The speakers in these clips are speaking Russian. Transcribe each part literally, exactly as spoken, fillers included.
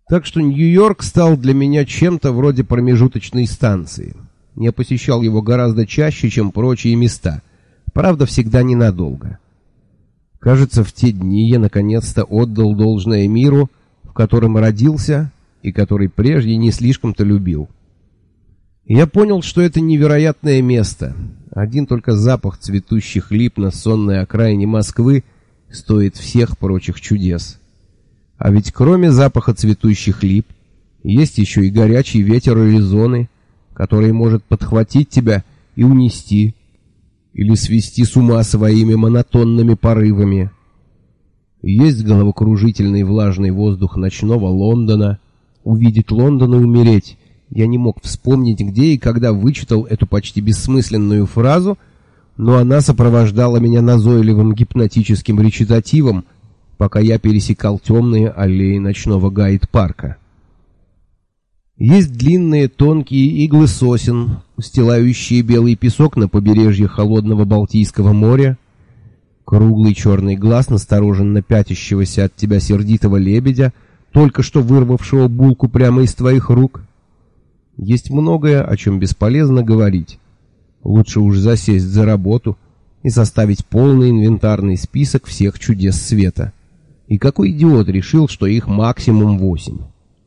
Так что Нью-Йорк стал для меня чем-то вроде промежуточной станции. Я посещал его гораздо чаще, чем прочие места. Правда, всегда ненадолго. Кажется, в те дни я наконец-то отдал должное миру, в котором родился и который прежде не слишком-то любил. Я понял, что это невероятное место. Один только запах цветущих лип на сонной окраине Москвы стоит всех прочих чудес. А ведь кроме запаха цветущих лип, есть еще и горячий ветер Аризоны, который может подхватить тебя и унести, или свести с ума своими монотонными порывами. Есть головокружительный влажный воздух ночного Лондона. Увидеть Лондон и умереть. Я не мог вспомнить, где и когда вычитал эту почти бессмысленную фразу, но она сопровождала меня назойливым гипнотическим речитативом, пока я пересекал темные аллеи ночного Гайд-парка. Есть длинные тонкие иглы сосен, устилающие белый песок на побережье холодного Балтийского моря, круглый черный глаз настороженно пятящегося от тебя сердитого лебедя, только что вырвавшего булку прямо из твоих рук. Есть многое, о чем бесполезно говорить. Лучше уж засесть за работу и составить полный инвентарный список всех чудес света. И какой идиот решил, что их максимум восемь?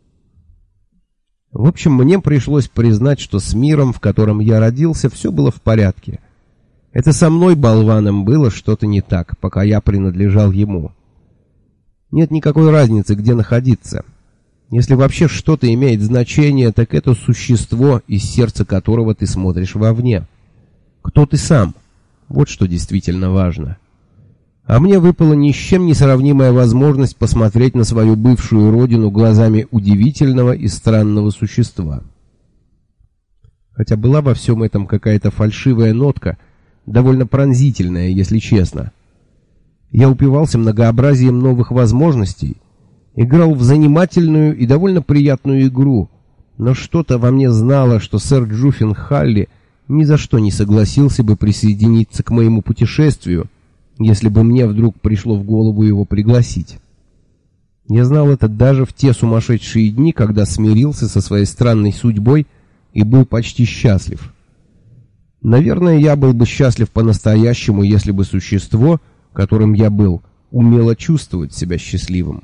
В общем, мне пришлось признать, что с миром, в котором я родился, все было в порядке. Это со мной, болваном, было что-то не так, пока я принадлежал ему. Нет никакой разницы, где находиться. Если вообще что-то имеет значение, так это существо, из сердца которого ты смотришь вовне. Кто ты сам? Вот что действительно важно. А мне выпала ни с чем не сравнимая возможность посмотреть на свою бывшую родину глазами удивительного и странного существа. Хотя была во всем этом какая-то фальшивая нотка, довольно пронзительная, если честно. Я упивался многообразием новых возможностей, играл в занимательную и довольно приятную игру, но что-то во мне знало, что сэр Джуффин Халли ни за что не согласился бы присоединиться к моему путешествию, если бы мне вдруг пришло в голову его пригласить. Я знал это даже в те сумасшедшие дни, когда смирился со своей странной судьбой и был почти счастлив. Наверное, я был бы счастлив по-настоящему, если бы существо, которым я был, умело чувствовать себя счастливым.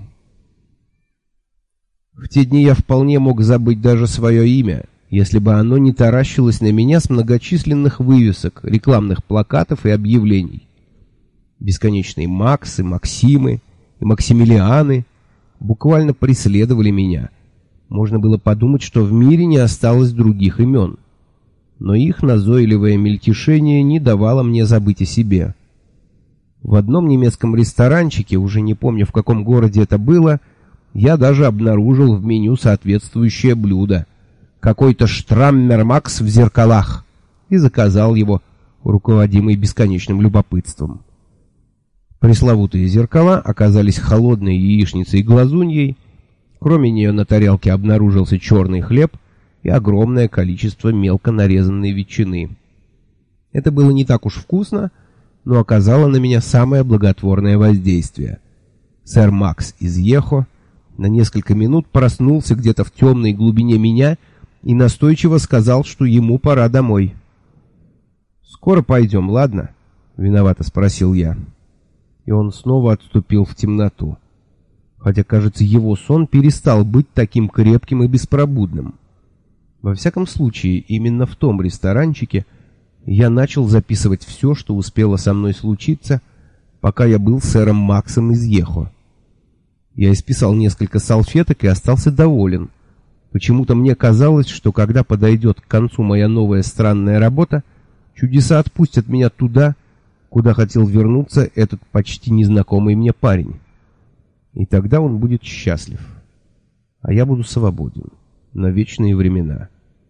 В те дни я вполне мог забыть даже свое имя, если бы оно не таращилось на меня с многочисленных вывесок, рекламных плакатов и объявлений. Бесконечные Максы, Максимы и Максимилианы буквально преследовали меня. Можно было подумать, что в мире не осталось других имен. Но их назойливое мельтешение не давало мне забыть о себе. В одном немецком ресторанчике, уже не помню в каком городе это было, я даже обнаружил в меню соответствующее блюдо. Какой-то Штраммер Макс в зеркалах. И заказал его, руководимый бесконечным любопытством. Пресловутые зеркала оказались холодной яичницей и глазуньей. Кроме нее на тарелке обнаружился черный хлеб и огромное количество мелко нарезанной ветчины. Это было не так уж вкусно, но оказало на меня самое благотворное воздействие. Сэр Макс из Ехо на несколько минут проснулся где-то в темной глубине меня и настойчиво сказал, что ему пора домой. «Скоро пойдем, ладно?» — виновато спросил я. И он снова отступил в темноту. Хотя, кажется, его сон перестал быть таким крепким и беспробудным. Во всяком случае, именно в том ресторанчике я начал записывать все, что успело со мной случиться, пока я был сэром Максом из Ехо. Я исписал несколько салфеток и остался доволен. Почему-то мне казалось, что когда подойдет к концу моя новая странная работа, чудеса отпустят меня туда, куда хотел вернуться этот почти незнакомый мне парень. И тогда он будет счастлив, а я буду свободен на вечные времена.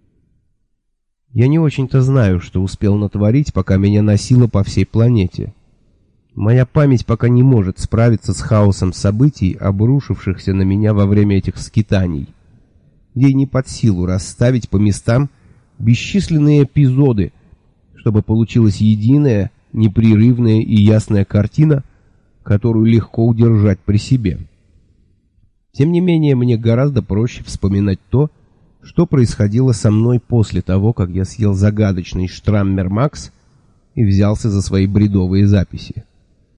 Я не очень-то знаю, что успел натворить, пока меня носило по всей планете. Моя память пока не может справиться с хаосом событий, обрушившихся на меня во время этих скитаний. Ей не под силу расставить по местам бесчисленные эпизоды, чтобы получилась единая, непрерывная и ясная картина, которую легко удержать при себе. Тем не менее, мне гораздо проще вспоминать то, что происходило со мной после того, как я съел загадочный Штраммер Макс и взялся за свои бредовые записи.